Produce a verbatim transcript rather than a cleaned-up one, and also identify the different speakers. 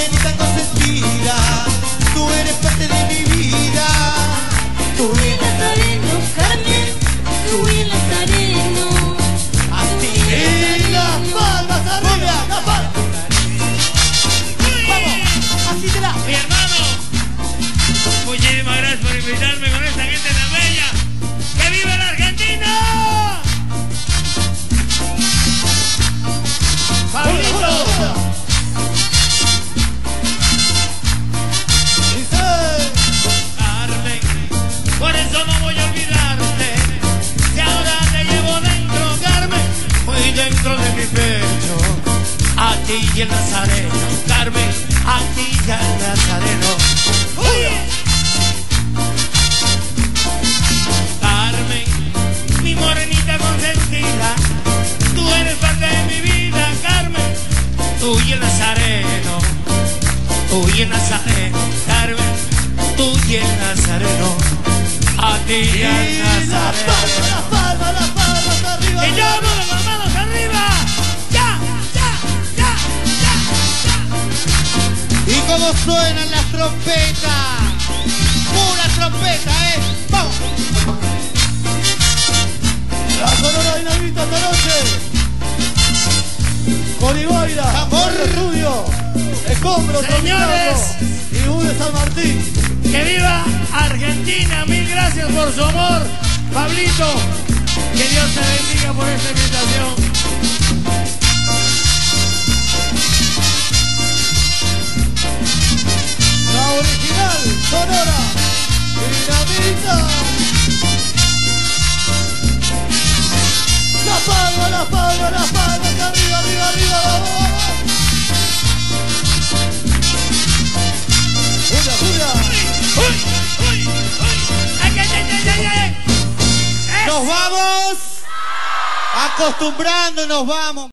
Speaker 1: morenita consentida, tú eres parte de mi vida.
Speaker 2: Tú y el Nazareno, Carmen, tú y el Nazareno.
Speaker 1: A ti
Speaker 3: Y las palmas arriba, las palmas.
Speaker 1: vamos, así te da.
Speaker 4: Mi hermano, muchísimas gracias por invitarme con esta gente tan bella. ¡Que viva la Argentina!
Speaker 3: Pablito. Dice.
Speaker 4: Carmen, por eso no voy a olvidarte. Si ahora te llevo dentro, Carmen, muy dentro de mi pecho. A ti y el Nazareno, Carmen, a ti y el Nazareno. ¡Oye! Carmen, mi morenita consentida, tú eres parte de mi vida, Carmen, tú y el Nazareno, tú y el Nazareno, Carmen, tú y el Nazareno, a ti y el
Speaker 3: Y las
Speaker 4: Nazareno.
Speaker 3: palmas, las palmas, las palmas arriba.
Speaker 4: ¡Y yo con las manos arriba! ¡Ya, ya, ya, ya,
Speaker 1: Y como suenan las trompetas, pura trompeta, eh. Vamos.
Speaker 3: La Sonora Dinamita esta noche. Coriboira,
Speaker 1: Tambor.
Speaker 3: Morro Rubio, Escombros,
Speaker 4: Señores.
Speaker 3: y U de San Martín.
Speaker 4: ya! ¡Que viva Argentina! Mil gracias por su amor, Pablito. Que Dios te bendiga por esta invitación.
Speaker 3: La original Sonora Dinamita. La palma, la palma, la palma, que arriba, arriba, arriba, vamos, vamos. Julia, Julia.
Speaker 4: ¡Uy, uy, uy! ¡Ay, ay, ay, ay, ay, ay!
Speaker 1: Nos vamos acostumbrando, nos vamos.